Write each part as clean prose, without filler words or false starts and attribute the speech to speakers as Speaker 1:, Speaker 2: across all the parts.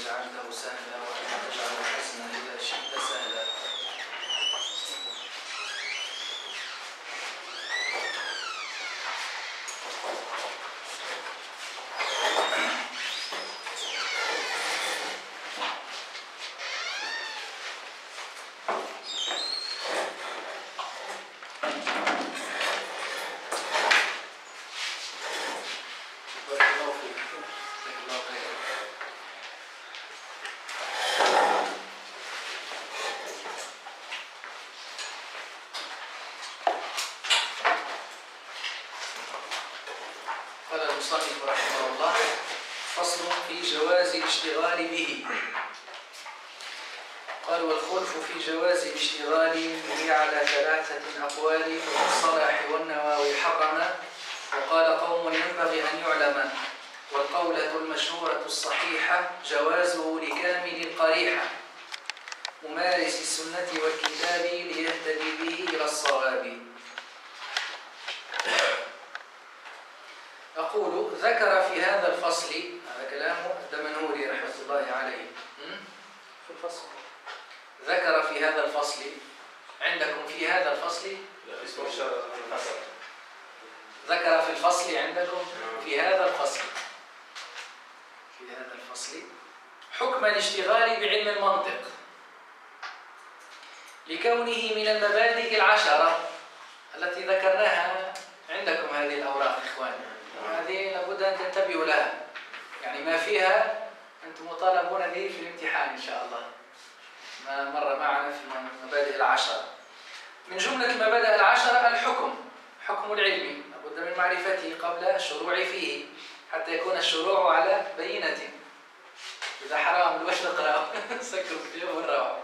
Speaker 1: جعلته سهلا وأن تجعل الحزن إذا شئت سهلا. قال المصنف رحمه الله: فصل في جواز الاشتغال به. قال: والخلف في جواز الاشتغال به على 3 أقوال، فالصلاح والنواوي حرما، وقال قوم ينبغي أن يعلم، والقولة المشهورة الصحيحة جوازه لكامل القريحة ممارس السنة والكتاب ليهتدي به إلى الصواب. أقول: ذكر في هذا الفصل، هذا كلام الدمنهوري رحمة الله عليه في الفصل، ذكر في هذا الفصل عندكم في هذا الفصل ذكر في الفصل عندكم في هذا الفصل حكم الاشتغال بعلم المنطق لكونه من المبادئ العشرة التي ذكرناها عندكم. هذه الأوراق إخواني، هذه لابد أن تنتبهوا لها، يعني ما فيها أنتم مطالبون به في الامتحان إن شاء الله، ما مر معنا في المبادئ العشرة. من جملة المبادئ العشرة حكم العلم، لابد من معرفته قبل الشروع فيه حتى يكون الشروع على بينة. إذا حرام الوش نقرأ سكروا في اليوم ونروح.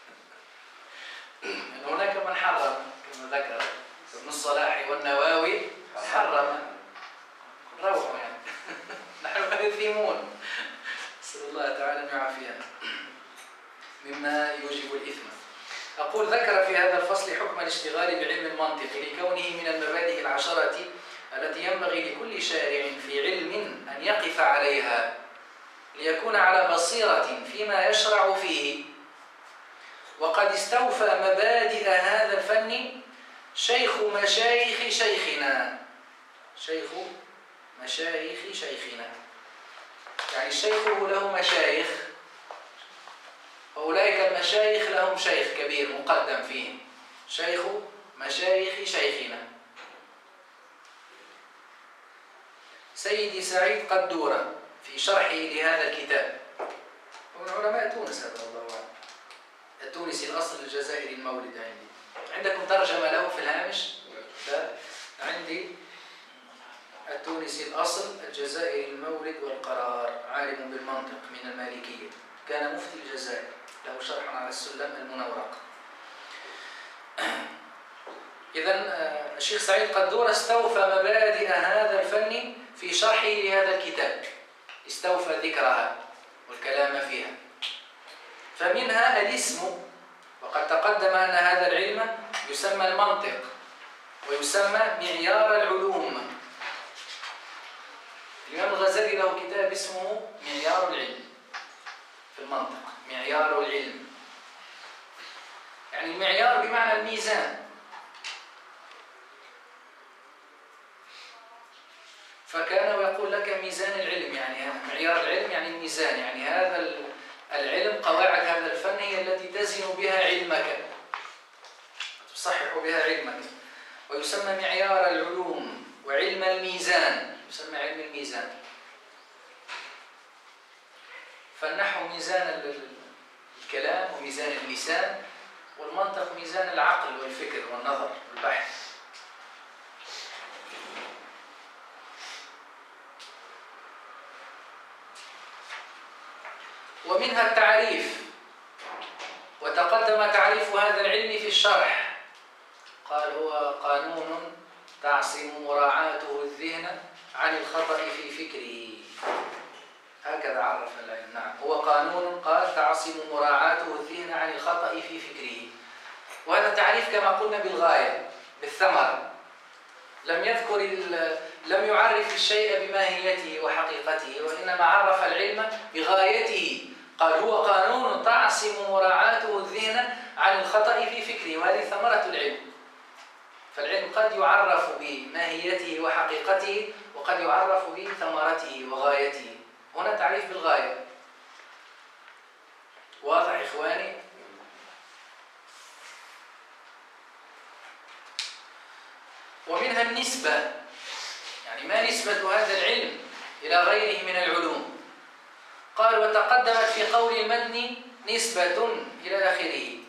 Speaker 1: هناك من حرم كما ذكر ابن الصلاح والنواوي، حرم، روحوا يعني نحن مأثمون، نسأل الله تعالى أن يعافينا مما يوجب الإثم. أقول: ذكر في هذا الفصل حكم الاشتغال بعلم المنطق لكونه من المبادئ العشرة التي ينبغي لكل شارع في علم أن يقف عليها ليكون على بصيرة فيما يشرع فيه. وقد استوفى مبادئ هذا الفن شيخ مشايخ شيخنا، يعني الشيخ له مشايخ، أولئك المشايخ لهم شيخ كبير مقدم فيهم، شيخ مشايخ شيخنا سيدي سعيد قدورة في شرحه لهذا الكتاب، ومن علماء تونس هذا الله أعلم، التونسي الأصل الجزائري المولد. عندكم ترجمة له في الهامش؟ عندي التونسي الأصل الجزائري المولد والقرار، عالم بالمنطق من المالكية، كان مفتي الجزائر، له شرح على السلم المنورق. إذن الشيخ سعيد قدورة استوفى مبادئ هذا الفن في شرحه لهذا الكتاب، استوفى ذكرها والكلام فيها. فمنها الاسم، وقد تقدم أن هذا العلم يسمى المنطق ويسمى معيار العلوم. الإمام الغزالي له كتاب اسمه معيار العلم في المنطق، معيار العلم، يعني المعيار بمعنى الميزان. فكان يقول لك ميزان العلم، يعني معيار العلم يعني الميزان، يعني هذا العلم، قواعد هذا الفن هي التي تزن بها علمك، تصحح بها علمك، ويسمى معيار العلوم. وعلم الميزان يسمى علم الميزان. فالنحو ميزان الكلام وميزان اللسان، والمنطق ميزان العقل والفكر والنظر والبحث. ومنها التعريف، وتقدم تعريف هذا العلم في الشرح. قال: هو قانون تعصم مراعاته الذهن عن الخطأ في فكره. هكذا عرف العلم. نعم، هو قانون قال تعصم مراعاته الذهن عن الخطأ في فكره. وهذا التعريف كما قلنا بالغاية، بالثمرة، لم يعرف الشيء بماهيته وحقيقته، وإنما عرف العلم بغايته قال هو قانون تعصم مراعاته الذهن عن الخطأ في فكره، وهذه ثمرة العلم. فالعلم قد يعرف بماهيته وحقيقته، وقد يعرف بثمرته وغايته. هنا تعريف بالغاية. واضح إخواني؟ ومنها النسبة، يعني ما نسبة هذا العلم إلى غيره من العلوم. قال وتقدمت في قول المتن نسبة إلى آخره.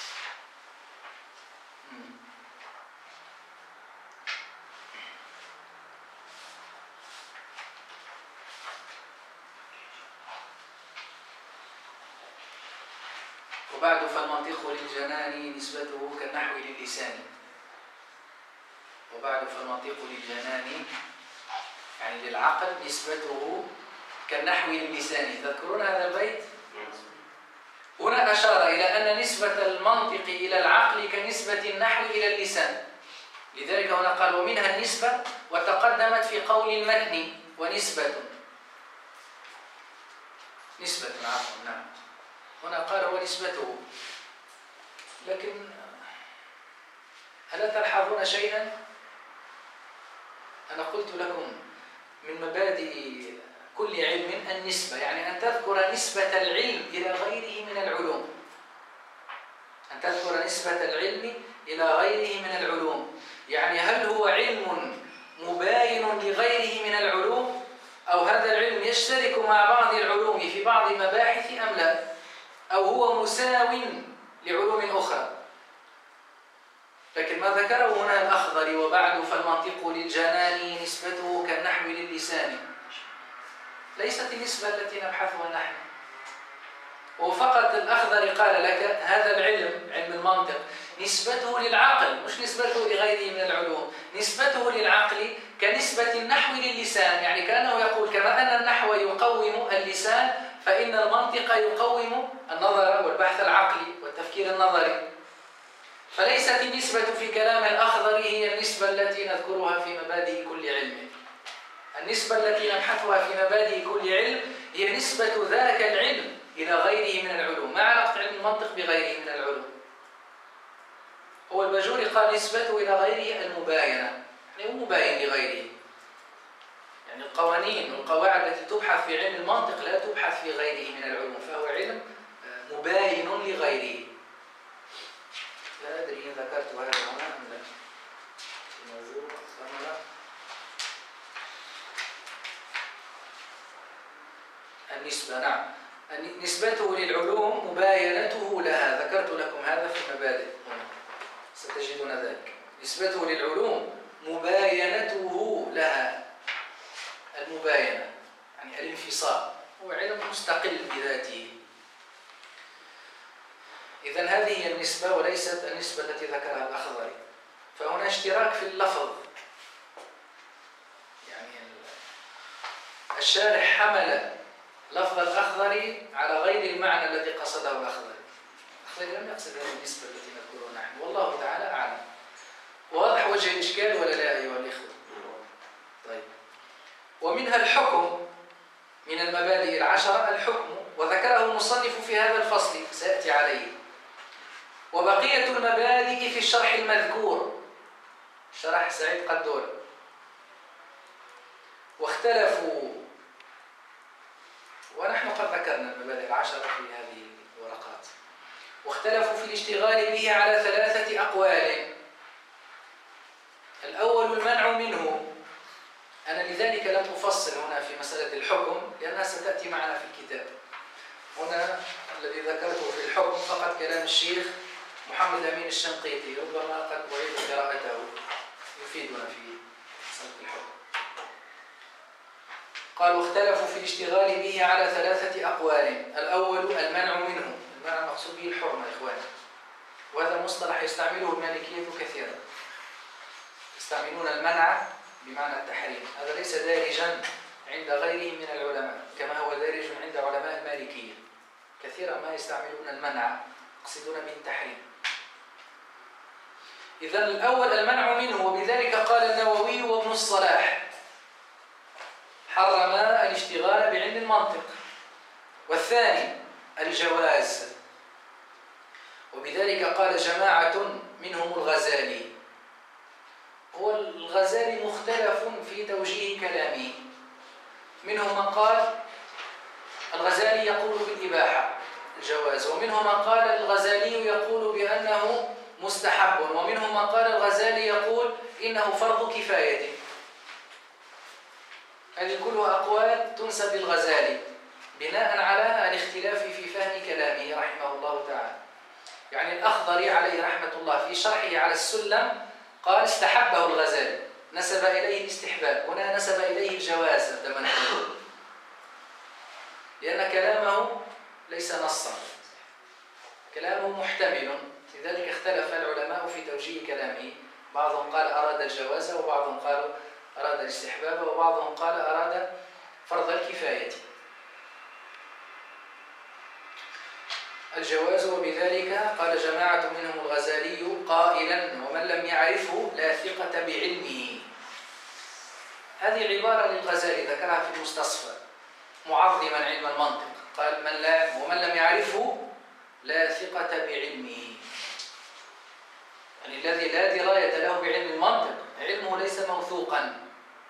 Speaker 1: وبعد فالمنطق للجنان نسبته كالنحو للسان. وبعد فالمنطق للجنان يعني للعقل نسبته كالنحو للسان. تذكرون هذا البيت؟ هنا أشار إلى أن نسبة المنطق إلى العقل كنسبة النحو إلى اللسان. لذلك هنا قال ومنها النسبة، وتقدمت في قول المتن ونسبة. نسبة عفوا، نعم. هنا قال ونسبته. لكن ألا تلحظون شيئا؟ أنا قلت لكم من مبادئ كل علم النسبة، يعني أن تذكر نسبة العلم إلى غيره من العلوم. أن تذكر نسبة العلم إلى غيره من العلوم، يعني هل هو علم مباين لغيره من العلوم، أو هذا العلم يشترك مع بعض العلوم في بعض مباحث أم لا، أو هو مساو لعلوم أخرى. لكن ما ذكره هنا الأخضر وبعد فالمنطق للجنان نسبته كالنحو للسان ليست النسبة التي نبحثها نحن. وفقط الأخضر قال لك هذا العلم، علم المنطق، نسبته للعقل مش نسبته لغيره من العلوم. نسبته للعقل كنسبة النحو للسان، يعني كأنه يقول كما أن النحو يقوم اللسان فإن المنطق يقوم النظر والبحث العقلي والتفكير النظري. فليست النسبة في كلام الأخضر هي النسبة التي نذكرها في مبادئ كل علم. النسبة التي نبحثها في مبادئ كل علم هي نسبة ذاك العلم إلى غيره من العلوم. ما علاقة علم المنطق بغيره من العلوم؟ هو الباجوري قال نسبته إلى غيره المباينة، يعني هو مباين لغيره. يعني القوانين والقواعد التي تبحث في علم المنطق لا تبحث في غيره من العلوم، فهو علم مباين لغيره. لا أدري إن ذكرت هذا هنا أم لا. الموضوع النسبة، نعم. نسبته للعلوم مباينته لها، ذكرت لكم هذا في المبادئ هنا ستجدون ذلك. نسبته للعلوم مباينته لها. المباينة يعني الانفصال، هو علم مستقل بذاته. إذن هذه هي النسبة وليست النسبة التي ذكرها الأخضري. فهنا اشتراك في اللفظ، يعني الشارح حمل لفظ الأخضري على غير المعنى الذي قصده الأخضري. الأخضري لم يقصد هذه النسبة التي نذكرها نحن، والله تعالى أعلم. واضح وجه الإشكال ولا لا أيها الإخوة؟ طيب. ومنها الحكم، من المبادئ العشرة الحكم، وذكره المصنف في هذا الفصل سيأتي عليه. وبقية المبادئ في الشرح المذكور، شرح سعيد قدور. واختلفوا، ونحن قد ذكرنا المبادئ العشرة في هذه الورقات. واختلفوا في الاشتغال به على 3 أقوال. الأول المنع منه. أنا لذلك لم أفصل هنا في مسألة الحكم لأنها ستأتي معنا في الكتاب. هنا الذي ذكرته في الحكم فقط كلام الشيخ محمد أمين الشنقيطي، ربما قد أعيد قراءته يفيدنا في مسألة الحكم. قال واختلفوا في الاشتغال به على 3 أقوال. الأول المنع منه، المنع المقصود به الحرمة إخواني، وهذا مصطلح يستعمله المالكية كثيرا. يستعملون المنع بمعنى التحريم. هذا ليس دارجا عند غيرهم من العلماء كما هو دارج عند علماء المالكية. كثيرا ما يستعملون المنع يقصدون به التحريم. إذن الأول المنع منه، وبذلك قال النووي وابن الصلاح حرم الاشتغال بعلم المنطق. والثاني الجواز، وبذلك قال جماعة منهم الغزالي. هو الغزالي مختلف في توجيه كلامه، منهم من قال الغزالي يقول بالإباحة الجواز، ومنهم من قال الغزالي يقول بأنه مستحب، ومنهم من قال الغزالي يقول إنه فرض كفاية. هذه كلها أقوال تنسب للغزالي بناء على الاختلاف في فهم كلامه رحمه الله تعالى. يعني الأخضري عليه رحمة الله في شرحه على السلم قال استحبه الغزالي، نسب إليه الاستحباب، هنا نسب إليه الجواز عندما نقول، لأن كلامه ليس نصا، كلامه محتمل، لذلك اختلف العلماء في توجيه كلامه، بعضهم قال أراد الجواز، وبعضهم قالوا أراد الاستحباب، وبعضهم قال أراد فرض الكفاية. الجواز، وبذلك قال جماعة منهم الغزالي قائلا ومن لم يعرفه لا ثقة بعلمه. هذه عبارة للغزالي ذكرها في المستصفى معظما علم المنطق، قال ومن لم يعرفه لا ثقة بعلمه، يعني الذي لا دراية له بعلم المنطق علمه ليس موثوقا.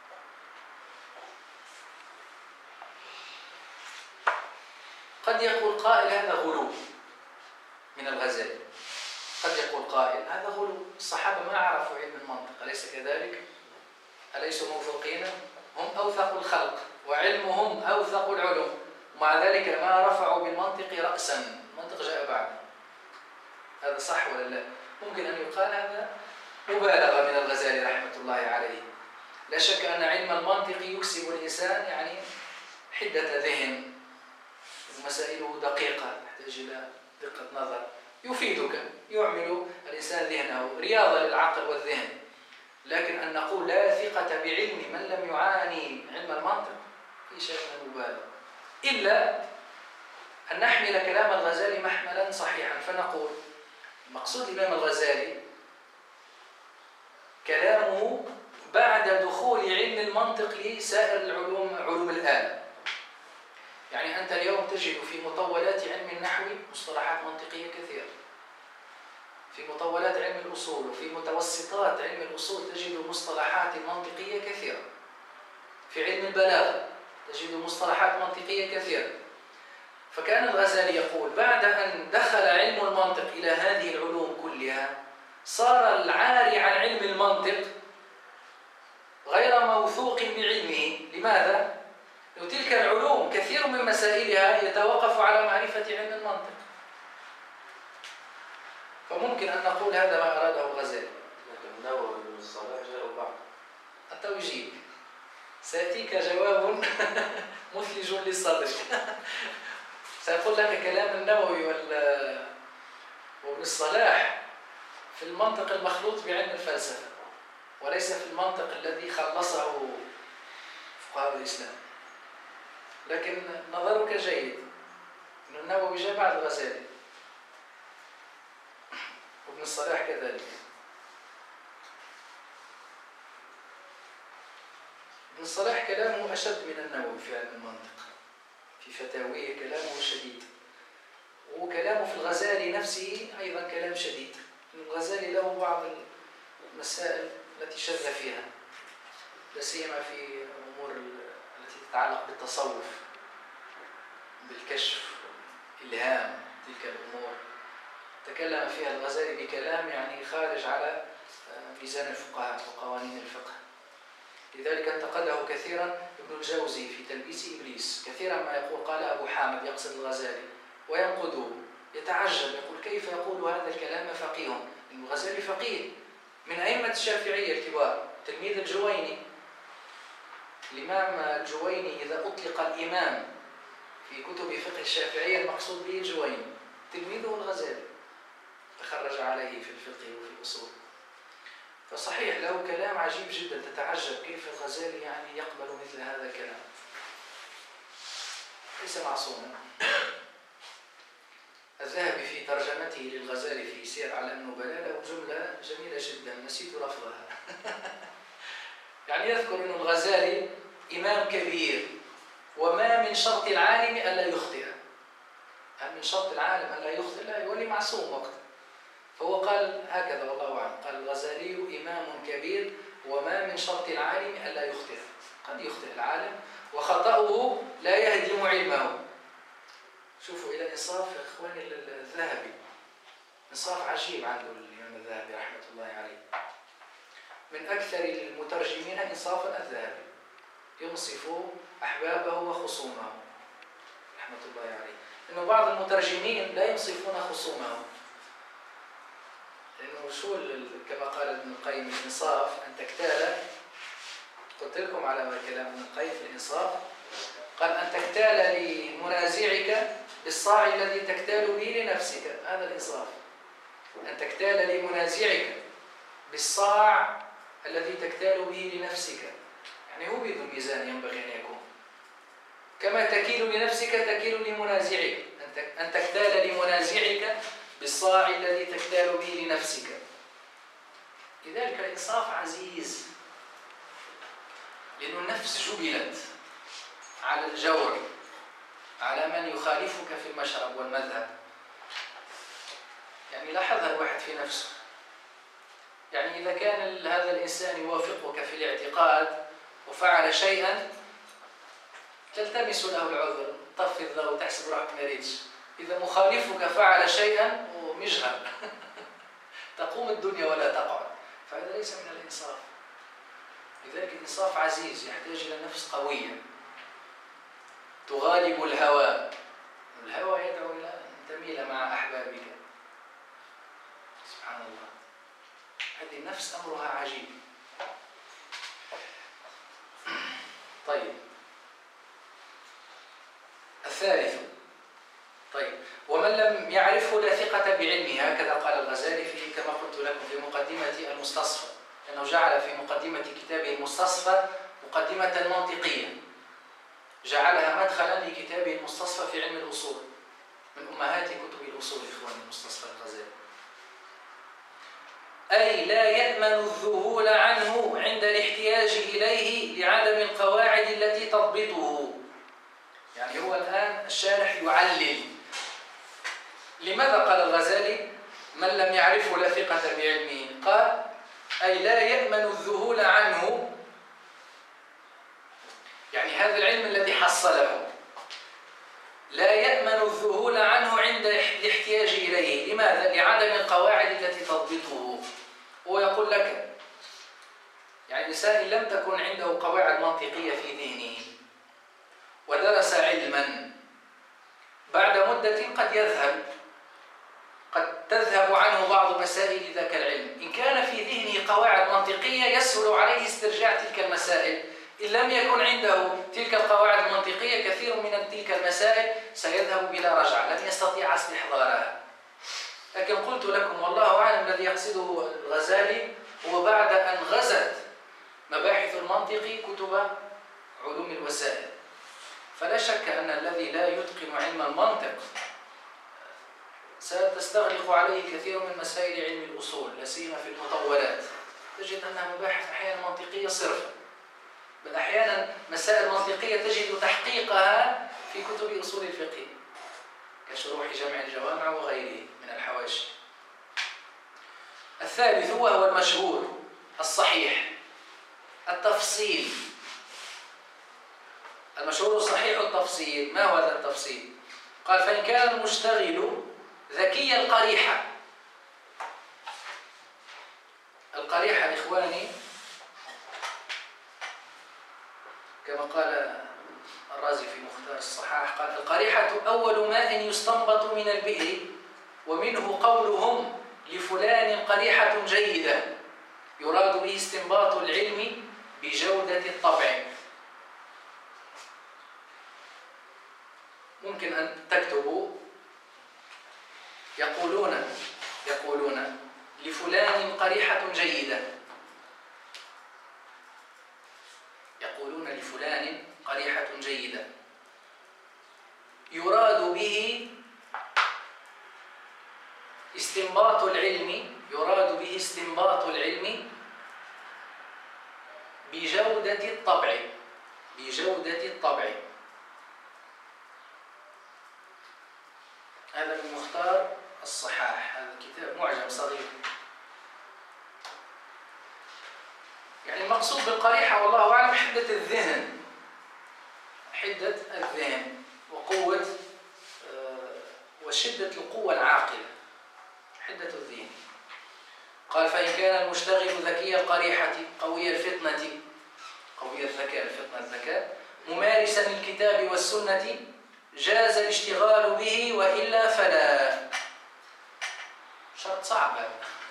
Speaker 1: قد يقول قائل هذا غلو من الغزالي، قد يقول قائل هذا غلو، الصحابة ما عرفوا علم المنطق، أليس كذلك؟ أليسوا موثوقين؟ هم أوثق الخلق وعلمهم أوثق العلوم، ومع ذلك ما رفعوا بالمنطق رأسا، المنطق جاء بعد. هذا صح ولا لا؟ ممكن أن يقال هذا مبالغة من الغزالي رحمة الله عليه. لا شك أن علم المنطق يكسب الإنسان يعني حدة ذهن، مسائله دقيقة تحتاج إلى دقة نظر، يفيدك، يعمل الإنسان ذهنه، رياضة للعقل والذهن. لكن أن نقول لا ثقة بعلم من لم يعاني علم المنطق في شيء من المبالغة، إلا أن نحمل كلام الغزالي محملا صحيحا، فنقول مقصود الإمام الغزالي كلامه بعد دخول علم المنطق لسائر العلوم، علوم الآلة. يعني أنت اليوم تجد في مطولات علم النحو مصطلحات منطقية كثيرة، في مطولات علم الأصول وفي متوسطات علم الأصول تجد مصطلحات منطقية كثيرة، في علم البلاغة تجد مصطلحات منطقية كثيرة. فكان الغزالي يقول بعد أن دخل علم المنطق إلى هذه العلوم كلها صار العاري عن علم المنطق غير موثوق بعلمه. لماذا؟ لأن تلك العلوم كثير من مسائلها يتوقف على معرفة علم المنطق. فممكن أن نقول هذا ما أراده الغزالي.
Speaker 2: لكن النووي والصلاح جاءوا بعد.
Speaker 1: التوجيه سيأتيك جواب مثلج للصدر. سيقول لك كلام النووي وابن الصلاح في المنطق المخلوط بعلم الفلسفة، وليس في المنطق الذي خلصه فقهاء الإسلام. لكن نظرك جيد، أن النووي جاء بعد الغزالي وابن الصلاح كذلك. ابن الصلاح كلامه أشد من النووي في علم المنطق، في فتاويه كلامه شديد، وكلامه في الغزالي نفسه أيضا كلام شديد. الغزالي له بعض المسائل التي شذ فيها، لا سيما في الأمور التي تتعلق بالتصوف، بالكشف، إلهام، تلك الأمور تكلم فيها الغزالي بكلام يعني خارج على ميزان الفقهاء وقوانين الفقه. لذلك انتقده كثيرا ابن الجوزي في تلبيس إبليس، كثيرا ما يقول قال أبو حامد يقصد الغزالي وينقده، يتعجب يقول كيف يقول هذا الكلام فقيه؟ لأن الغزالي فقيه من أئمة الشافعية الكبار، تلميذ الجويني. الإمام الجويني إذا أطلق الإمام في كتب فقه الشافعية المقصود به الجويني، تلميذه الغزالي تخرج عليه في الفقه وفي الأصول. فصحيح له كلام عجيب جدا، تتعجب كيف الغزالي يعني يقبل مثل هذا الكلام، ليس معصوما. الذهبي في ترجمته للغزالي في سير أعلام النبلاء له جملة جميلة جدا نسيت لفظها. يعني يذكر أن الغزالي إمام كبير وما من شرط العالم ألا يخطئ، أهم من شرط العالم ألا يخطئ؟ لا، يولي معصوم وقته. فهو قال هكذا والله أعلم. قال الغزالي إمام كبير وما من شرط العالم ألا يخطئ. قد يخطئ العالم وخطأه لا يهدم علمه. شوفوا إلى إنصاف إخواني الذهبي، إنصاف عجيب عنده الإمام الذهبي رحمة الله عليه. من أكثر المترجمين إنصافا الذهبي، ينصف أحبابه وخصومه رحمة الله عليه. إنه بعض المترجمين لا ينصفون خصومهم، لأنه شو كما قال ابن القيم الإنصاف أن تكتال. قلت لكم على كلام ابن القيم في الإنصاف، قال أن تكتال لمنازعك بالصاع الذي تكتال به لنفسك. هذا الإنصاف، أن تكتال لمنازعك بالصاع الذي تكتال به لنفسك. يعني هو بدون ميزان ينبغي أن يكون. كما تكيل لنفسك تكيل لمنازعك، أن تكتال لمنازعك بالصاع الذي تكتال به لنفسك. لذلك الإنصاف عزيز، لأن النفس جبلت على الجور، على من يخالفك في المشرب والمذهب. يعني لاحظها الواحد في نفسه. يعني إذا كان هذا الإنسان يوافقك في الاعتقاد وفعل شيئا تلتمس له العذر، طفي الضوء وتحسب روحك ما ريتش. إذا مخالفك فعل شيئا ومجهر تقوم الدنيا ولا تقعد. فهذا ليس من الإنصاف. لذلك الإنصاف عزيز، يحتاج إلى نفس قوية تغالب الهوى. الهوى يدعو إلى أن تميل مع أحبابك. سبحان الله، هذه النفس أمرها عجيب. طيب، الثالث، طيب، ومن لم يعرفه لا ثقة بعلمه. هكذا قال الغزالي في، كما قلت لكم، في مقدمة المستصفى، لأنه جعل في مقدمة كتابه المستصفى مقدمة منطقية، جعلها مدخلا لكتابه المستصفى في علم الأصول، من أمهات كتب الأصول إخواني المستصفى الغزالي. أي لا يأمن الذهول عنه عند الاحتياج إليه لعدم القواعد التي تضبطه. يعني هو الآن الشارح يعلل. لماذا قال الغزالي من لم يعرفه لا ثقة بعلمه؟ قال أي لا يأمن الذهول عنه، يعني هذا العلم الذي حصله لا يأمن الذهول عنه عند الاحتياج إليه. لماذا؟ لعدم القواعد التي تضبطه. هو يقول لك يعني الإنسان لم تكن عنده قواعد منطقية في ذهنه ودرس علما، بعد مدة قد تذهب عنه بعض مسائل ذاك العلم. إن كان في ذهنه قواعد منطقية يسهل عليه استرجاع تلك المسائل. إن لم يكن عنده تلك القواعد المنطقية كثير من تلك المسائل سيذهب بلا رجعة، لن يستطيع استحضارها. لكن قلت لكم والله أعلم الذي يقصده الغزالي هو بعد أن غزت مباحث المنطق كتب علوم الوسائل. فلا شك أن الذي لا يتقن علم المنطق ستستغرق عليه كثير من مسائل علم الأصول، لا سيما في المطولات. تجد أنها مباحث أحيانا منطقية صرفا، بل أحيانا مسائل منطقية تجد تحقيقها في كتب أصول الفقه كشروح جمع الجوامع وغيره من الحواشي. الثالث وهو المشهور الصحيح التفصيل. المشهور صحيح التفصيل. ما هو هذا التفصيل؟ قال فإن كان المشتغل ذكي القريحة. القريحة إخواني كما قال الرازي في مختار الصحاح، قال القريحة أول ماء يستنبط من البئر، ومنه قولهم لفلان قريحة جيدة، يراد به استنباط العلم بجودة الطبع. ممكن أن تكتبوا يقولون لفلان قريحة جيدة، يقولون لفلان قريحة جيدة، يراد به استنباط العلم، يراد به استنباط العلم بجودة الطبع، بجودة الطبع. هذا من مختار الصحاح، هذا كتاب معجم صغير. يعني المقصود بالقريحة والله أعلم حدة الذهن، حدة الذهن وقوة وشدة القوة العاقلة، حدة الذهن. قال فإن كان المشتغل ذكي القريحة قوي الفطنة، قوي الذكاء، الفطنة الذكاء، ممارسا للكتاب والسنة جاز الاشتغال به وإلا فلا. شرط صعب هذا.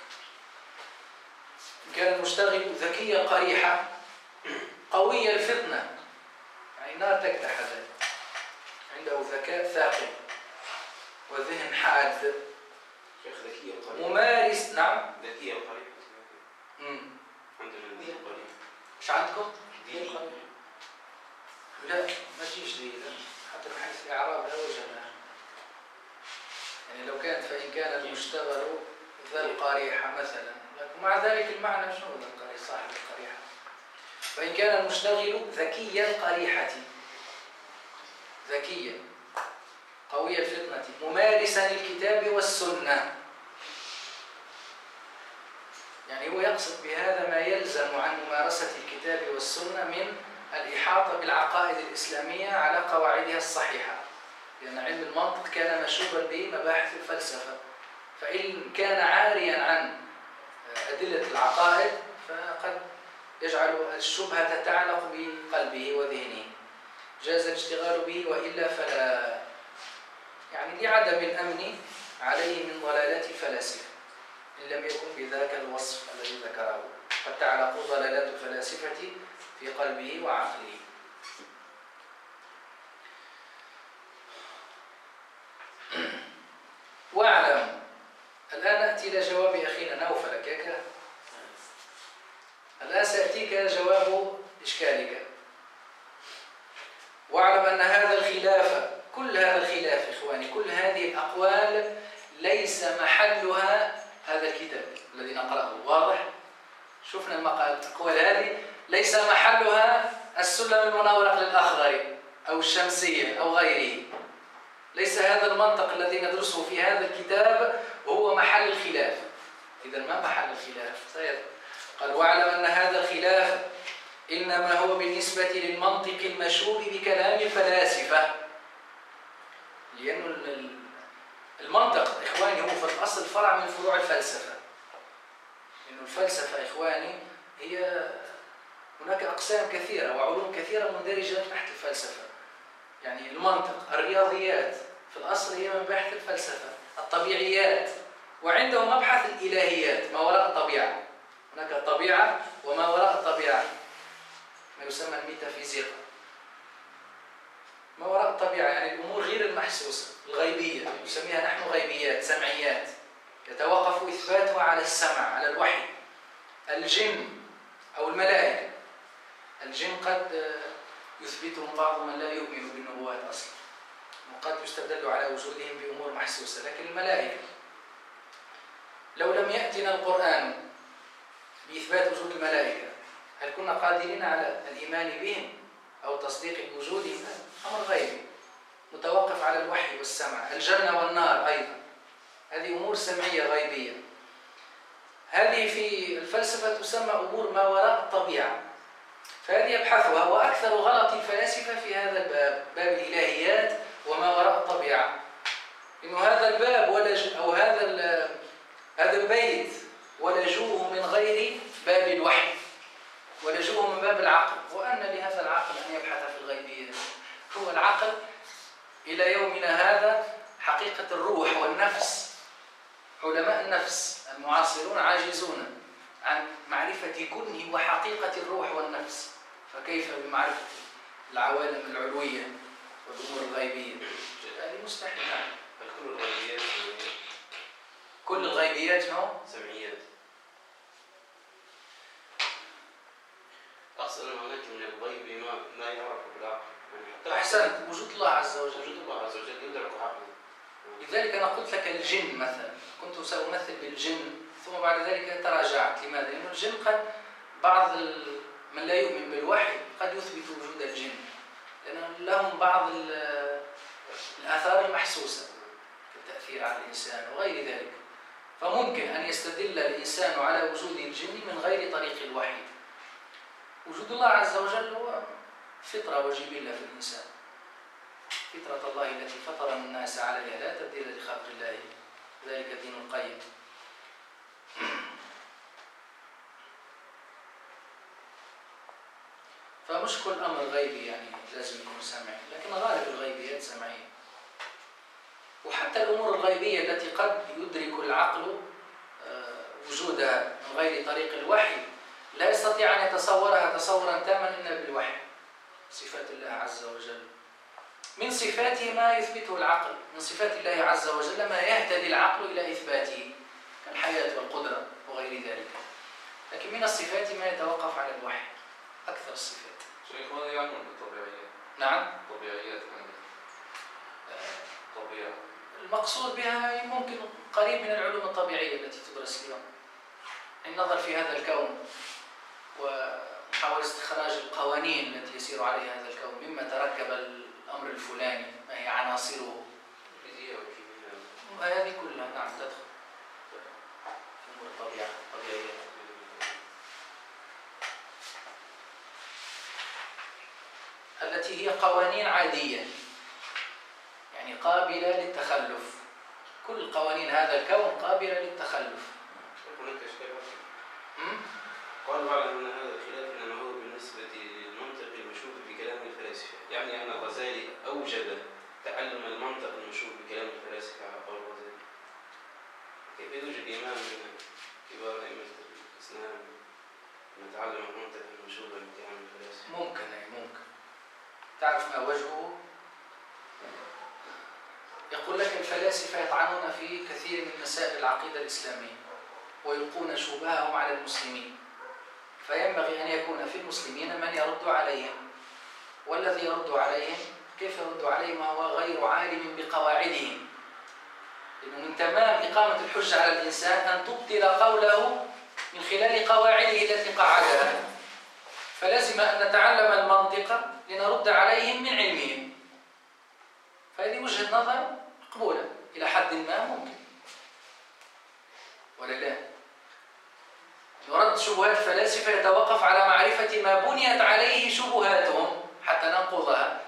Speaker 1: إن كان المشتغل ذكي القريحة قوي الفطنة، يعني نار تكدح، هذا عنده ذكاء ثاقب وذهن حاد.
Speaker 2: شيخ ذكية القرية.
Speaker 1: ممارس، نعم.
Speaker 2: ذكية القرية. عندنا ذكية القرية.
Speaker 1: إيش عندكم؟
Speaker 2: دي.
Speaker 1: لا ما تجيش دي، حتى من حيث الإعراب لا وجه لها. يعني لو كانت فإن كان المشتغل ذا القريحة مثلا، لكن مع ذلك المعنى شنو ذا القريحة؟ صاحب القريحة. فإن كان المشتغل ذكي القريحة، ذكيا قوي الفطنة ممارسا للكتاب والسنة، يعني هو يقصد بهذا ما يلزم عن ممارسة الكتاب والسنة من الإحاطة بالعقائد الإسلامية على قواعدها الصحيحة، لأن علم المنطق كان مشوبا بمباحث الفلسفة، فإن كان عاريا عن أدلة العقائد فقد يجعل الشبهة تتعلق بقلبه وذهنه. جاز الاشتغال به وإلا فلا، يعني لعدم الأمن عليه من ضلالات الفلاسفة إن لم يكن بذاك الوصف الذي ذكره. قد تعلق ضلالات الفلاسفة في قلبه وعقله. واعلم، الآن نأتي إلى جواب أخينا نوفل كيكا. الآن سيأتيك جواب إشكالك. واعلم أن هذا الخلاف، كل هذا الخلاف إخواني، كل هذه الأقوال ليس محلها هذا الكتاب الذي نقرأه. واضح؟ شفنا المقال، الأقوال هذه ليس محلها السلم المنورق للأخضر أو الشمسية أو غيره. ليس هذا المنطق الذي ندرسه في هذا الكتاب هو محل الخلاف. إذا ما محل الخلاف؟ قال واعلم أن هذا الخلاف إنما هو بالنسبة للمنطق المشوب بكلام الفلاسفة، لأن المنطق إخواني هو في الأصل فرع من فروع الفلسفة. لأن الفلسفة إخواني هي هناك أقسام كثيرة وعلوم كثيرة مندرجة تحت الفلسفة. يعني المنطق، الرياضيات في الأصل هي من مباحث الفلسفة، الطبيعيات، وعندهم مبحث الإلهيات، ما وراء الطبيعة. هناك الطبيعة وما وراء الطبيعة، ما يسمى الميتافيزيقا، ما وراء الطبيعة، يعني الأمور غير المحسوسة، الغيبية، نسميها نحن غيبيات، سمعيات، يتوقف إثباتها على السمع، على الوحي. الجن أو الملائكة، الجن قد يثبتهم بعض من لا يؤمن بالنبوات أصلا، وقد يستدل على وجودهم بأمور محسوسة. لكن الملائكة لو لم يأتنا القرآن بإثبات وجود الملائكة هل كنا قادرين على الإيمان بهم أو تصديق بوجودهم؟ أمر غيبي متوقف على الوحي والسمع. الجنة والنار أيضا هذه أمور سمعية غيبية. هذه في الفلسفة تسمى أمور ما وراء الطبيعة، فهذه يبحثها. وأكثر غلط الفلاسفة في هذا الباب، باب الإلهيات وما وراء الطبيعة، إنه هذا الباب أو هذا البيت ولجوه من غير باب الوحي، ولجوه من باب العقل. وأن لهذا العقل أن يبحث في الغيبيات؟ هو العقل إلى يومنا هذا حقيقة الروح والنفس. علماء النفس المعاصرون عاجزون عن معرفة كنه وحقيقة الروح والنفس، فكيف بمعرفة العوالم العلوية والأمور الغيبية؟ هذه مستحيل.
Speaker 2: كل الغيبيات سمعيات.
Speaker 1: كل الغيبيات
Speaker 2: سمعيات. أصلا هناك من الغيب ما يعرف بالعقل. يعني
Speaker 1: أحسنت، وجود الله عز وجل.
Speaker 2: وجود الله عز وجل يدرك عقله.
Speaker 1: لذلك أنا قلت لك الجن مثلا، كنت سأمثل بالجن ثم بعد ذلك تراجعت. لماذا؟ لأن الجن قد بعض من لا يؤمن بالوحي قد يثبت وجود الجن، لأن لهم بعض الآثار المحسوسة على الإنسان وغير ذلك. فممكن أن يستدل الإنسان على وجود الجن من غير طريق الوحي. وجود الله عز وجل هو فطرة وجبلة في الإنسان، فطرة الله التي فطر الناس عليها لا تبديل لخلق الله، ذلك الدين القيم. فمش كل أمر غيبي يعني لازم يكون سمعي، لكن غالب الغيبيات سمعية. وحتى الأمور الغيبية التي قد يدرك العقل وجودها من غير طريق الوحي لا يستطيع أن يتصورها تصورا تاما إلا بالوحي. صفات الله عز وجل من صفاته ما يثبته العقل، من صفات الله عز وجل ما يهتدي العقل إلى إثباته كالحياة والقدرة وغير ذلك. لكن من الصفات ما يتوقف على الوحي أكثر الصفات.
Speaker 3: شيخ ماذا يعنون بالطبيعيات؟
Speaker 1: نعم؟
Speaker 3: طبيعيات طبيعة.
Speaker 1: المقصود بها ممكن قريب من العلوم الطبيعية التي تدرس اليوم. النظر في هذا الكون ومحاولة استخراج القوانين التي يسير عليها هذا الكون، مما تركب الأمر الفلاني، ما هي عناصره. هذه كلها نعم تدخل في أمور الطبيعة الطبيعية. التي هي قوانين عادية يعني قابلة للتخلف. كل قوانين هذا الكون قابلة للتخلف.
Speaker 2: هناك إشكال قال أعلم أن هذا الخلاف إنما هو بالنسبة للمنطق المشهور بكلام الفلاسفة، يعني أن الغزالي أوجب تعلم المنطق المشهور بكلام الفلاسفة على قول الغزالي. كيف يوجد إمام من كبار أئمة الإسلام نتعلم المنطق المشهور بكلام الفلاسفة؟
Speaker 1: ممكن. تعرف ما وجهه؟ يقول لك الفلاسفة يطعنون في كثير من مسائل العقيدة الإسلامية ويلقون شبههم على المسلمين، فينبغي أن يكون في المسلمين من يرد عليهم، والذي يرد عليهم كيف يرد عليهم وهو غير عالم بقواعدهم. لأنه من تمام إقامة الحجة على الإنسان أن تبطل قوله من خلال قواعده التي قعدها، فلازم أن نتعلم المنطق لنرد عليهم من علمهم. فهذه وجهة نظر مقبولة إلى حد ما ممكن، ولا لا؟ نرد شبهات الفلاسفة يتوقف على معرفة ما بنيت عليه شبهاتهم حتى ننقضها.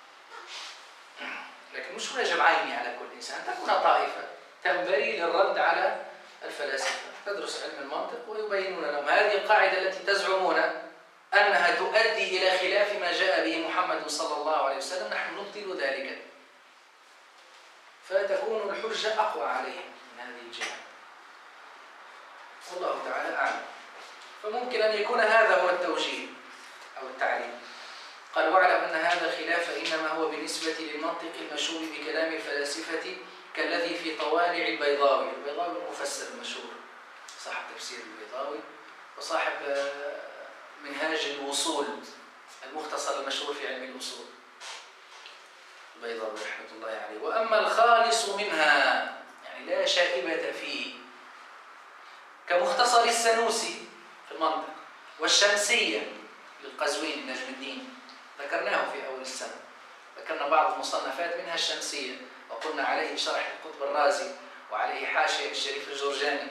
Speaker 1: لكن مش واجب عيني على كل إنسان تكون طائفة تنبري للرد على الفلاسفة تدرس علم المنطق ويبينون لهم هذه القاعدة التي تزعمون أنها تؤدي إلى خلاف ما جاء به محمد صلى الله عليه وسلم، نحن نبطل ذلك، فتكون الحجة أقوى عليهم من هذه الجهة. والله تعالى أعلم. فممكن أن يكون هذا هو التوجيه أو التعليم. قال واعلم أن هذا الخلاف إنما هو بالنسبة للمنطق المشهور بكلام الفلاسفة كالذي في طوالع البيضاوي. البيضاوي المفسر المشهور صاحب تفسير البيضاوي وصاحب منهاج الوصول المختصر المشهور في علم الأصول البيضاوي رحمة الله عليه. وأما الخالص منها يعني لا شائبة فيه كمختصر السنوسي في المنطق والشمسية للقزويني نجم الدين، ذكرناه في أول السنة، ذكرنا بعض المصنفات منها الشمسية وقلنا عليه شرح القطب الرازي وعليه حاشية الشريف الجرجاني.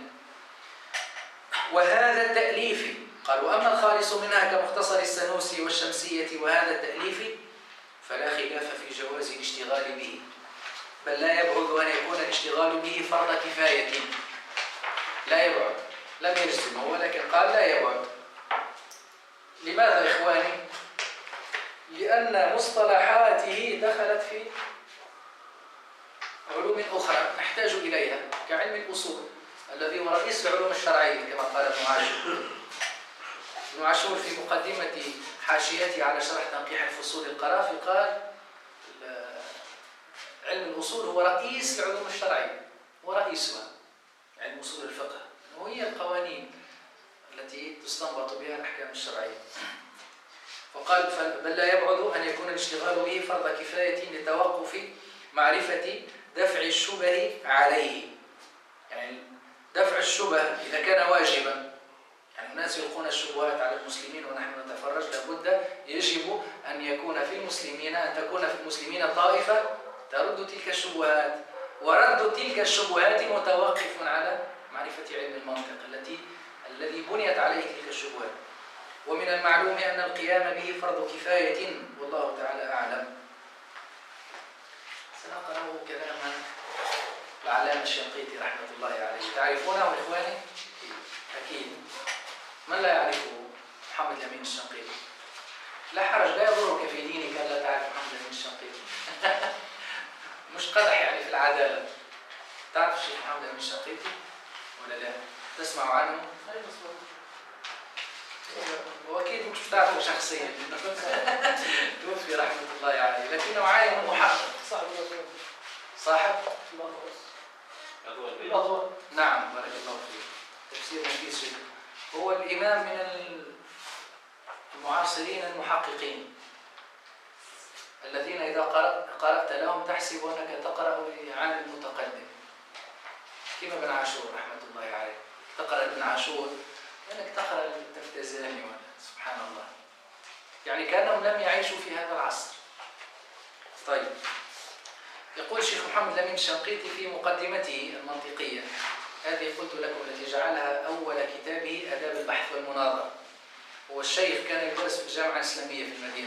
Speaker 1: وهذا التأليف قال وأما الخالص منها كمختصر السنوسي والشمسية وهذا التأليف فلا خلاف في جواز الاشتغال به، بل لا يبعد أن يكون الاشتغال به فرض كفاية. لا يبعد، لم يجزم ولكن قال لا يبعد. لماذا إخواني؟ لأن مصطلحاته دخلت في علوم أخرى نحتاج إليها كعلم الأصول الذي هو رئيس العلوم الشرعية كما قال ابن عاشور. ابن عاشور في مقدمة حاشيته على شرح تنقيح الفصول القرافي قال علم الأصول هو رئيس العلوم الشرعية ورئيسها علم أصول الفقه، وهي القوانين التي تستنبط بها الأحكام الشرعية. وقال بل لا يبعد أن يكون الاشتغال به فرض كفاية لتوقف معرفة دفع الشبه عليه. يعني دفع الشبه إذا كان واجبا، يعني الناس يلقون الشبهات على المسلمين ونحن نتفرج، لابد يجب أن يكون في المسلمين، أن تكون في المسلمين طائفة ترد تلك الشبهات ورد تلك الشبهات متوقف على معرفة علم المنطق الذي بنيت عليه تلك الشبهات. ومن المعلوم أن القيام به فرض كفاية والله تعالى أعلم. سنقرأ كلاما العلامة الشنقيطي رحمة الله عليه، تعرفونه إخواني؟ أكيد. من لا يعرفه؟ محمد الأمين الشنقيطي. لا حرج، لا يضرك في دينك أن لا تعرف محمد الأمين الشنقيطي. مش قدح يعني في العدالة. تعرف الشيخ محمد الأمين الشنقيطي ولا لا؟ تسمع عنه؟ وأكيد مش تعرفه شخصيا. توفي رحمة الله عليه، لكنه عالم محقق. صاحب
Speaker 2: الأضواء.
Speaker 1: نعم، بارك الله فيك. تفسير نفيس جدا. هو الإمام من المعاصرين المحققين الذين إذا قرأت لهم تحسب أنك تقرأ لعالم متقدم، كما ابن عاشور رحمة الله عليه. تقرأ ابن عاشور أنك تقرأ التفتزاني، سبحان الله، يعني كأنهم لم يعيشوا في هذا العصر. طيب، يقول الشيخ محمد الأمين الشنقيطي في مقدمته المنطقية، هذه قلت لكم التي جعلها أول كتابه آداب البحث والمناظرة. هو الشيخ كان يدرس في الجامعة الإسلامية في المدينة،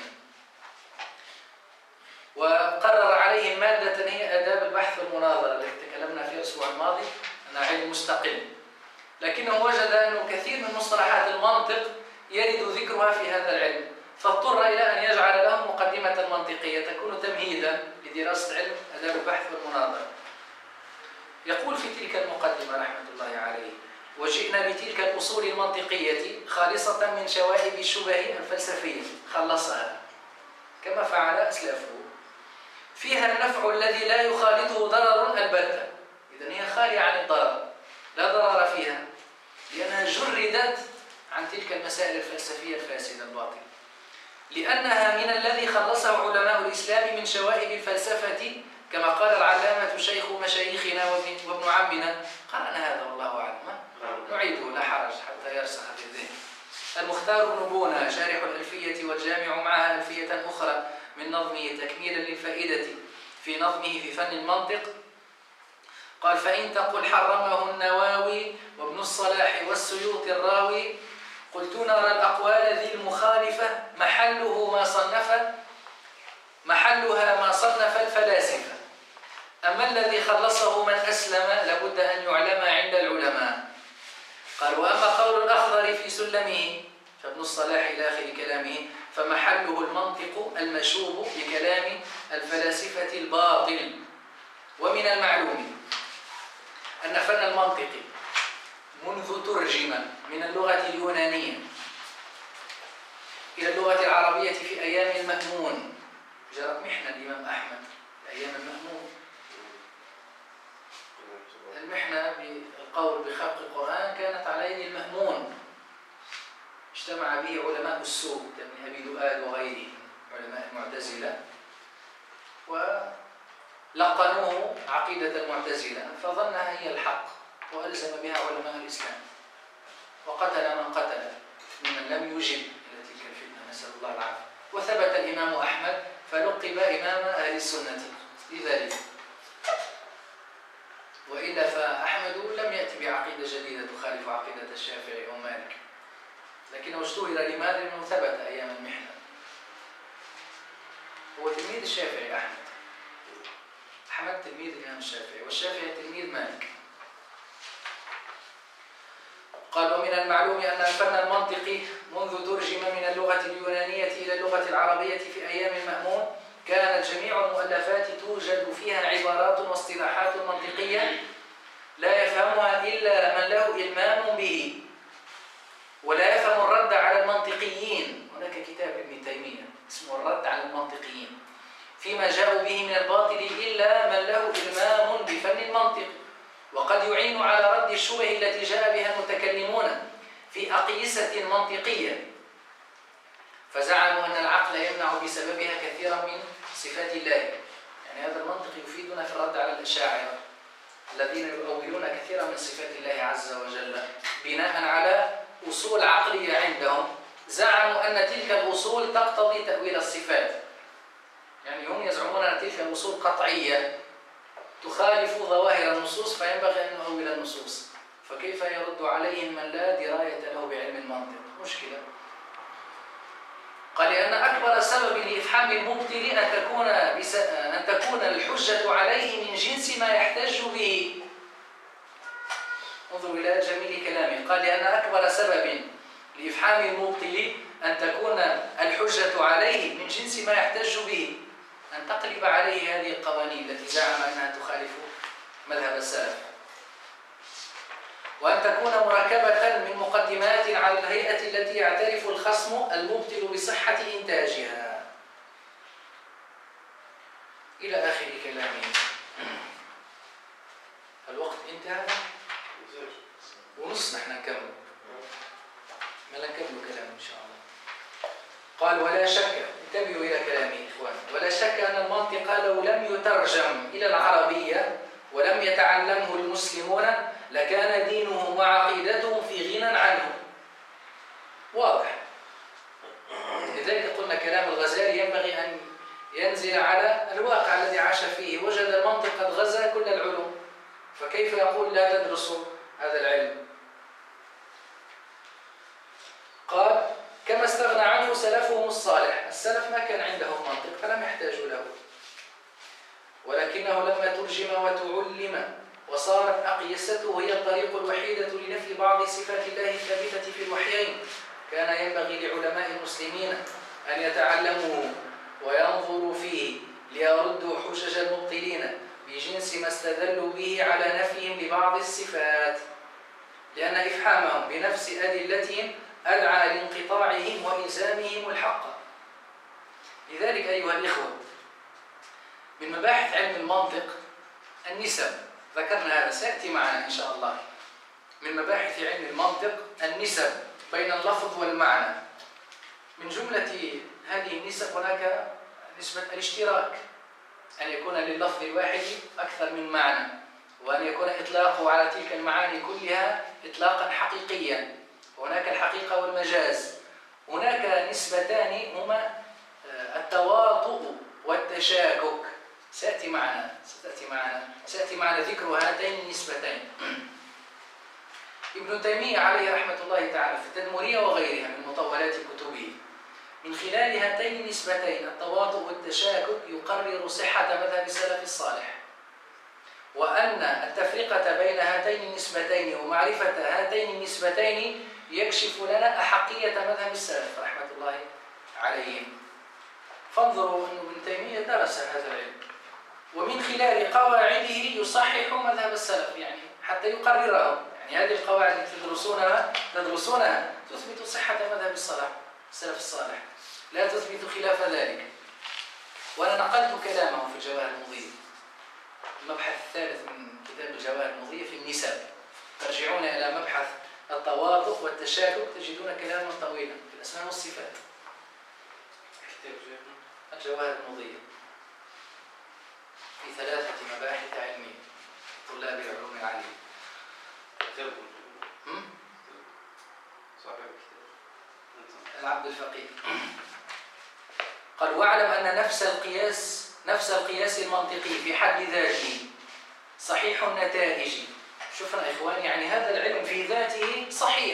Speaker 1: وقرر عليه مادة هي آداب البحث والمناظرة التي تكلمنا فيها الأسبوع الماضي أنها علم مستقل، لكنه وجد أنه كثير من مصطلحات المنطق يرد ذكرها في هذا العلم، فاضطر إلى أن يجعل له مقدمة منطقية تكون تمهيدا لدراسة علم آداب البحث والمناظرة. يقول في تلك المقدمة رحمة الله عليه: وجئنا بتلك الأصول المنطقية خالصة من شوائب الشبه الفلسفية، خلصها كما فعل أسلافه، فيها النفع الذي لا يخالطه ضرر البتة. إذن هي خالية عن الضرر، لا ضرر فيها، لأنها جردت عن تلك المسائل الفلسفية الفاسدة الباطلة، لأنها من الذي خلصه علماء الإسلام من شوائب الفلسفة، كما قال العلامة شيخ مشايخنا وابن عمنا. قرأنا هذا والله أعلم، نعيده لا حرج حتى يرسخ في الذهن. المختار بن بونة شارح الألفية والجامع معها ألفية أخرى من نظمه تكميلا للفائدة في نظمه في فن المنطق، قال: فإن تقل حرمه النواوي وابن الصلاح والسيوط الراوي، قلت نرى الأقوال ذي المخالفة محلها ما صنف الفلاسفة، أما الذي خلصه من أسلم لابد أن يعلم عند العلماء. قال: وأما قول الأخضر في سلمه، فابن الصلاح إلى آخر كلامه، فمحله المنطق المشوب بكلام الفلاسفة الباطل. ومن المعلوم أن فن المنطق منذ ترجم من اللغة اليونانية إلى اللغة العربية في أيام المأمون، جرت محنة الإمام أحمد في أيام المأمون، المحنة بالقول بخلق القرآن كانت على يد المأمون، اجتمع به علماء السوء كابن أبي دؤاد وغيره علماء المعتزلة، ولقنوه عقيدة المعتزلة فظنها هي الحق، وألزم بها علماء الإسلام، وقتل من قتل ممن لم يجب إلى تلك الفتنة، نسأل الله العافية. وثبت الإمام أحمد فلقب إمام أهل السنة لذلك، وإلا فأحمد لم يأتي بعقيدة جديدة تخالف عقيدة الشافعي أو مالك، لكنه اشتهر لماذا؟ لأنه ثبت أيام المحنة. هو تلميذ الشافعي أحمد تلميذ الإمام الشافعي، والشافعي تلميذ مالك. قال: ومن المعلوم أن الفن المنطقي منذ ترجم من اللغة اليونانية إلى اللغة العربية في أيام المأمون كانت جميع المؤلفات توجد فيها عبارات واصطلاحات منطقية لا يفهمها إلا من له إلمام به، ولا يفهم الرد على المنطقيين. هناك كتاب ابن تيمية اسمه الرد على المنطقيين فيما جاءوا به من الباطل إلا من له إلمام بفن المنطق، وقد يعين على رد الشبه التي جاء بها المتكلمون في أقيسة منطقية، فزعموا أن العقل يمنع بسببها كثيرا من صفات الله. يعني هذا المنطق يفيدنا في الرد على الأشاعرة الذين يؤولون كثيرا من صفات الله عز وجل بناء على أصول عقلية عندهم، زعموا أن تلك الأصول تقتضي تأويل الصفات. يعني هم يزعمون أن تلك الأصول قطعية تخالف ظواهر النصوص فينبغي أن نؤول النصوص، فكيف يرد عليهم من لا دراية له بعلم المنطق؟ مشكلة. قال لأن أكبر سبب لإفحام المبطل أن تكون الحجة عليه من جنس ما يحتج به. انظروا إلى جميل كلامه، قال لأن أكبر سبب لإفحام المبطل أن تكون الحجة عليه من جنس ما يحتج به، أن تقلب عليه هذه القوانين التي زعم أنها تخالف مذهب السلف، وأن تكون مركبة من مقدمات على الهيئة التي يعترف الخصم المبطل بصحة إنتاجها، إلى آخر كلامه. الوقت انتهى ونص، نحن نكمل، ما نكمل كلام إن شاء الله. قال ولا شك، انتبهوا إلى كلامي إخوان، ولا شك أن المنطق لو لم يترجم إلى العربية ولم يتعلمه المسلمون لكان دينهم وعقيدتهم في غنى عنه. واضح. لذلك قلنا كلام الغزالي ينبغي أن ينزل على الواقع الذي عاش فيه. وجد المنطق قد غزا كل العلوم، فكيف يقول لا تدرسوا هذا العلم؟ قال كما استغنى عنه سلفهم الصالح. السلف ما كان عندهم منطق فلم يحتاجوا له، ولكنه لما ترجم وتعلم وصارت أقيسته هي الطريق الوحيدة لنفي بعض صفات الله الثابتة في الوحيين، كان ينبغي لعلماء المسلمين أن يتعلموه وينظروا فيه ليردوا حجج المبطلين بجنس ما استدلوا به على نفيهم لبعض الصفات، لأن إفحامهم بنفس أدلتهم أدعى لانقطاعهم وإلزامهم الحق. لذلك أيها الإخوة، من مباحث علم المنطق النسب، ذكرنا هذا سيأتي معنا إن شاء الله. من مباحث علم المنطق النسب بين اللفظ والمعنى. من جملة هذه النسب هناك نسبة الاشتراك، أن يكون لللفظ الواحد أكثر من معنى، وأن يكون إطلاقه على تلك المعاني كلها إطلاقا حقيقيا. وهناك الحقيقة والمجاز. هناك نسبتان هما التواطؤ والتشاكك. سيأتي معنا ذكر هاتين النسبتين. ابن تيمية عليه رحمة الله تعالى في التدمرية وغيرها من مطولات كتبه من خلال هاتين النسبتين التواطؤ والتشاكك يقرر صحة مذهب السلف الصالح، وأن التفرقة بين هاتين النسبتين ومعرفة هاتين النسبتين يكشف لنا أحقية مذهب السلف رحمة الله عليهم. فانظروا أن ابن تيمية درس هذا العلم، ومن خلال قواعده يصحح مذهب السلف، يعني حتى يقرره. يعني هذه القواعد التي تدرسونها تثبت صحة مذهب السلف الصالح، لا تثبت خلاف ذلك. وأنا نقلت كلامه في الجواهر المضية، المبحث الثالث من كتاب الجواهر المضية في النسب. ترجعون إلى مبحث التواطؤ والتشاكك تجدون كلاما طويلا في الأسماء والصفات. الجواهر المضية في 3 مباحث علمية طلاب العلوم العالية. العبد الفقيه قال واعلم أن نفس القياس المنطقي في حد ذاته صحيح النتائج. شوفنا إخواني، يعني هذا العلم في ذاته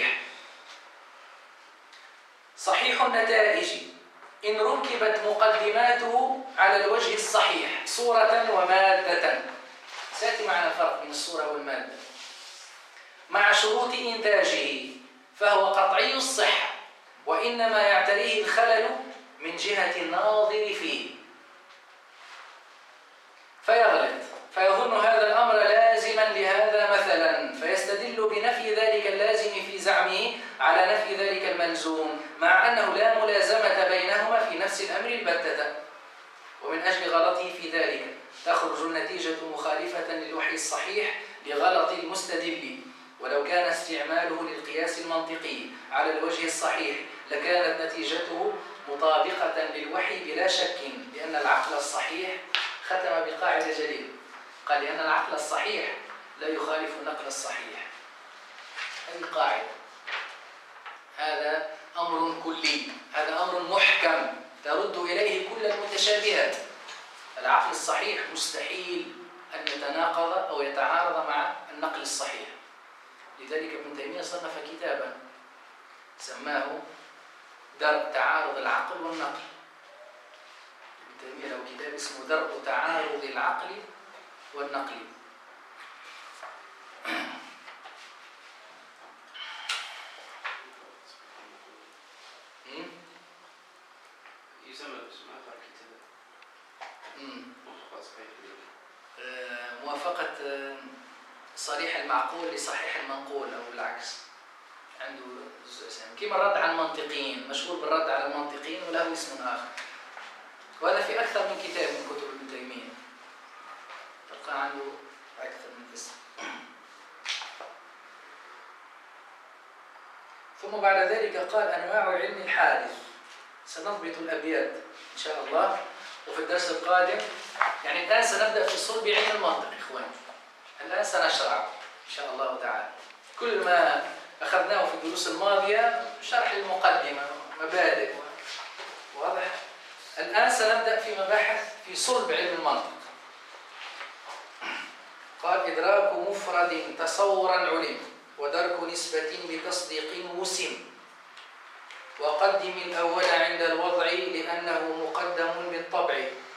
Speaker 1: صحيح النتائج إن ركبت مقدماته على الوجه الصحيح صورة ومادة. سيأتي معنا الفرق بين الصورة والمادة. مع شروط إنتاجه فهو قطعي الصحة، وإنما يعتريه الخلل من جهة الناظر فيه، فيغلط فيظن هذا الأمر لازما لهذا مثلا، فيستدل بنفي ذلك اللازم في زعمه على نفي ذلك الملزوم، مع أنه لا ملازمة بينهما في نفس الأمر البتة. ومن أجل غلطه في ذلك تخرج النتيجة مخالفة للوحي الصحيح لغلط المستدل. ولو كان استعماله للقياس المنطقي على الوجه الصحيح لكانت نتيجته مطابقة للوحي بلا شك، لأن العقل الصحيح ختم بقاعدة جليلة، قال لأن العقل الصحيح لا يخالف النقل الصحيح. هذه قاعدة، هذا أمر كلي، هذا أمر محكم ترد إليه كل المتشابهات. العقل الصحيح مستحيل أن يتناقض أو يتعارض مع النقل الصحيح. لذلك ابن تيمية صنف كتابا سماه درء تعارض العقل والنقل. ابن تيمية له كتاب اسمه درء تعارض العقل والنقل.
Speaker 2: يسمى باسم آخر كتاب موافقة صحيح
Speaker 1: موافقة صريح المعقول لصحيح المنقول أو العكس. عنده اسم كما الرد على المنطقيين، مشهور بالرد على المنطقيين وله اسم آخر، وهذا في أكثر من كتاب من كتب ابن تيمية، تلقى عنده أكثر من اسم. ثم بعد ذلك قال أنواع علم الحادث. سنضبط الأبيات إن شاء الله، وفي الدرس القادم يعني الآن سنبدأ في صلب علم المنطق إخواني، الآن سنشرع إن شاء الله تعالى. كل ما أخذناه في الدروس الماضية شرح المقدمة مبادئ واضح. الآن سنبدأ في مباحث في صلب علم المنطق. قال إدراك مفرد تصورا علم، ودرك نسبة بتصديق وسم، وقدم الأول عند الوضع لأنه مقدم بالطبع،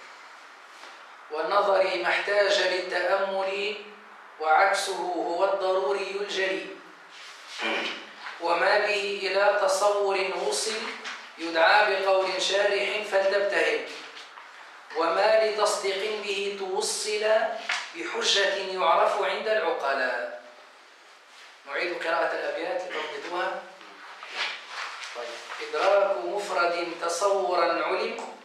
Speaker 1: والنظر ما احتاج للتأمل وعكسه هو الضروري الجلي، وما به إلى تصور وصل يدعى بقول شارح فلتبتهل، وما لتصديق به توصل بحجة يعرف عند العقلاء. نعيد قراءة الأبيات لتضبطوها. طيب. إدراك مفرد تصورا علم،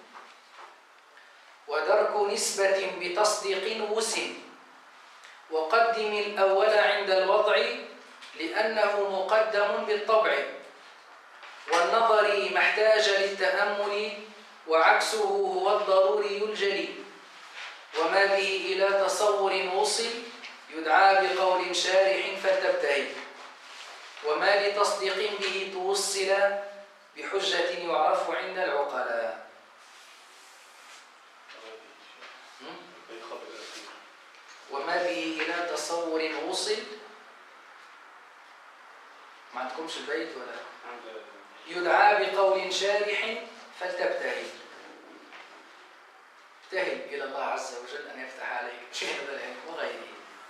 Speaker 1: ودرك نسبة بتصديق وسم، وقدم الأول عند الوضع لأنه مقدم بالطبع، والنظر ما احتاج للتأمل وعكسه هو الضروري الجلي، وما به إلى تصور وصل يدعى بقول شارح فلتبتهل، وما لتصديق به توصل بحجة يعرف عند العقلاء. وما به إلى تصور وصل، ما عندكمش البيت ولا؟ يدعى بقول شارح فلتبتهل. ابتهل إلى الله عز وجل أن يفتح عليك شيء هذا العلم وغيره.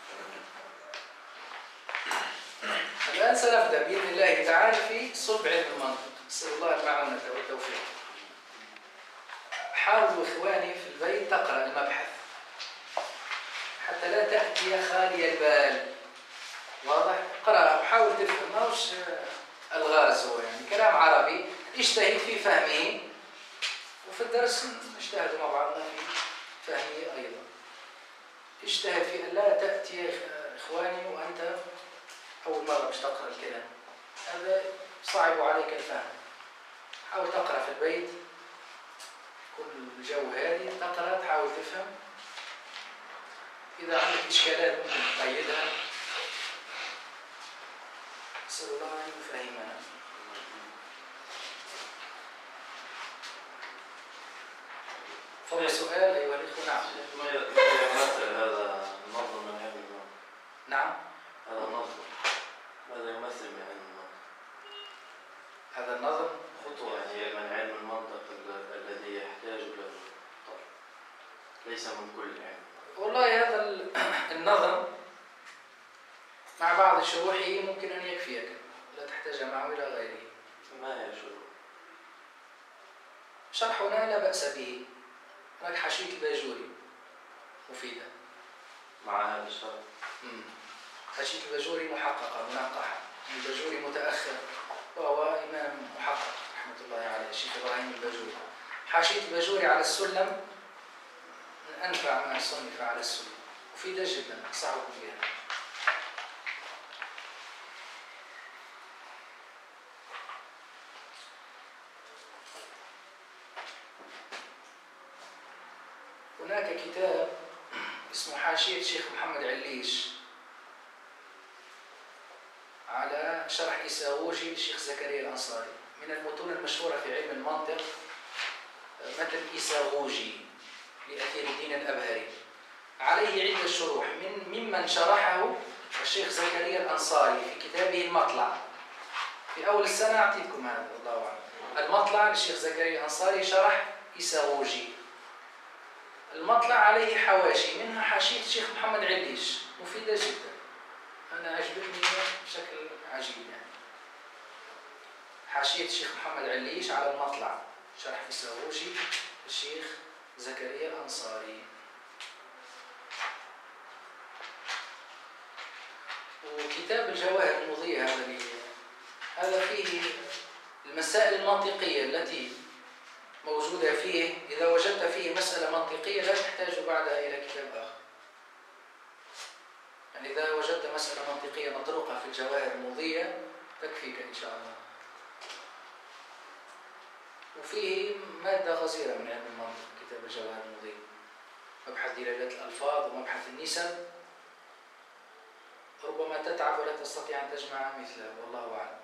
Speaker 1: الآن سنبدأ بإذن الله تعالى في صلب علم المنطق. نسأل الله المعونة والتوفيق. حاولوا إخواني في البيت تقرأ المبحث حتى لا تأتي خالي البال. واضح؟ قرأ وحاول تفهم، ما هوش الغاز، هو يعني كلام عربي اجتهد في فهمه، وفي الدرس نجتهد مع بعضنا في فهمه أيضا. اجتهد في أن لا تأتي إخواني وأنت أول مرة مش تقرأ الكلام، هذا صعب عليك الفهم. حاول تقرأ في البيت، كل الجو هادي، تقرأ تحاول تفهم. إذا عندك إشكالات ممكن تقيدها. نسأل الله أن يفهمنا. فضل سؤال أيها الأخوة. نعم.
Speaker 3: ماذا يمثل هذا النظم من علم المنطق؟
Speaker 1: نعم.
Speaker 3: هذا النظم ماذا يمثل من علم المنطق؟
Speaker 1: هذا النظم خطوة
Speaker 3: يعني من علم المنطق الذي يحتاج له الطالب، ليس من كل علم.
Speaker 1: والله هذا النظم مع بعض شروحه ممكن أن يكفيك، لا تحتاج معه إلى غيره.
Speaker 3: ما هي شروح؟
Speaker 1: شرحنا لا بأس به. هناك حاشية الباجوري مفيدة
Speaker 3: مع هذا الشرح.
Speaker 1: حاشية الباجوري محققة منقحة. الباجوري متأخر وهو إمام محقق رحمة الله عليه، الشيخ إبراهيم الباجوري. حاشية الباجوري على السلم من أنفع ما صنف على السلم، مفيدة جدا، أنصحكم بها. هناك كتاب اسمه حاشية الشيخ محمد عليش على شرح إساغوجي للشيخ زكريا الأنصاري، من المتون المشهورة في علم المنطق متن إساغوجي لأثير الدين الأبهري. عليه عدة شروح ممن شرحه الشيخ زكريا الأنصاري في كتابه المطلع. في أول السنة أعطيتكم هذا والله أعلم. المطلع للشيخ زكريا الأنصاري شرح إساغوجي. المطلع عليه حواشي، منها حاشية الشيخ محمد عليش مفيدة جدا، أنا عجبتني بشكل عجيب يعني. حاشية الشيخ محمد عليش على المطلع شرح إساغوجي الشيخ زكريا الأنصاري. وكتاب الجواهر المضية هذا فيه المسائل المنطقية التي موجودة فيه. إذا وجدت فيه مسألة منطقية لا تحتاج بعدها إلى كتاب آخر. يعني إذا وجدت مسألة منطقية مطروقة في الجواهر المضية تكفيك إن شاء الله. وفيه مادة غزيرة من علم المنطق كتاب الجواهر المضية، مبحث دلالات الألفاظ ومبحث النسب. ربما تتعب ولا تستطيع أن تجمع مثله والله أعلم.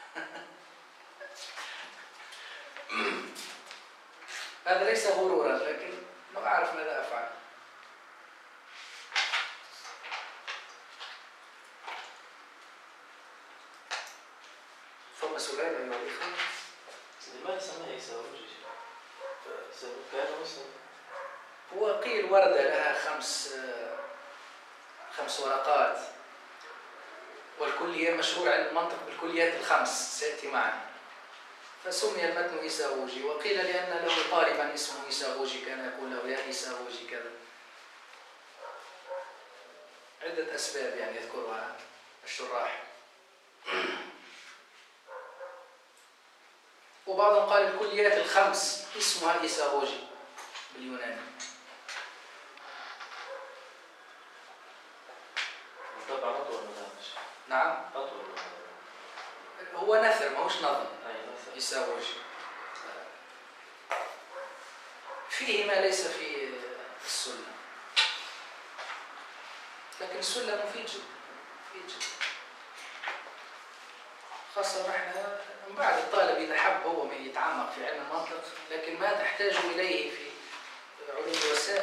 Speaker 1: هذا ليس غرورا، لكن ما أعرف ماذا أفعل. ثم سؤال أيها الأخوة.
Speaker 3: لماذا سماه إساغوجي؟ كان مسلم.
Speaker 1: هو قيل وردة لها 5 ورقات، والكلية مشهور علم المنطق بالكليات ال5 سيأتي معنا، فسمي المتن إساغوجي. وقيل لأن له طالبا اسمه إساغوجي كان يقول له يا إساغوجي كذا. عدة أسباب يعني يذكرها الشراح. وبعضهم قال الكليات ال5 اسمها إساغوجي باليوناني.
Speaker 3: طبعا أطول من هذا.
Speaker 1: نعم
Speaker 3: أطول من هذا.
Speaker 1: هو نثر ما هوش نظم.
Speaker 3: أي نثر.
Speaker 1: إساغوجي فيه ما ليس في السلة، لكن السلة مفيد جدا، مفيد جدا. خاصة احنا من بعد الطالب إذا حب هو يتعمق في علم المنطق، لكن ما تحتاج إليه في علوم الوسائل.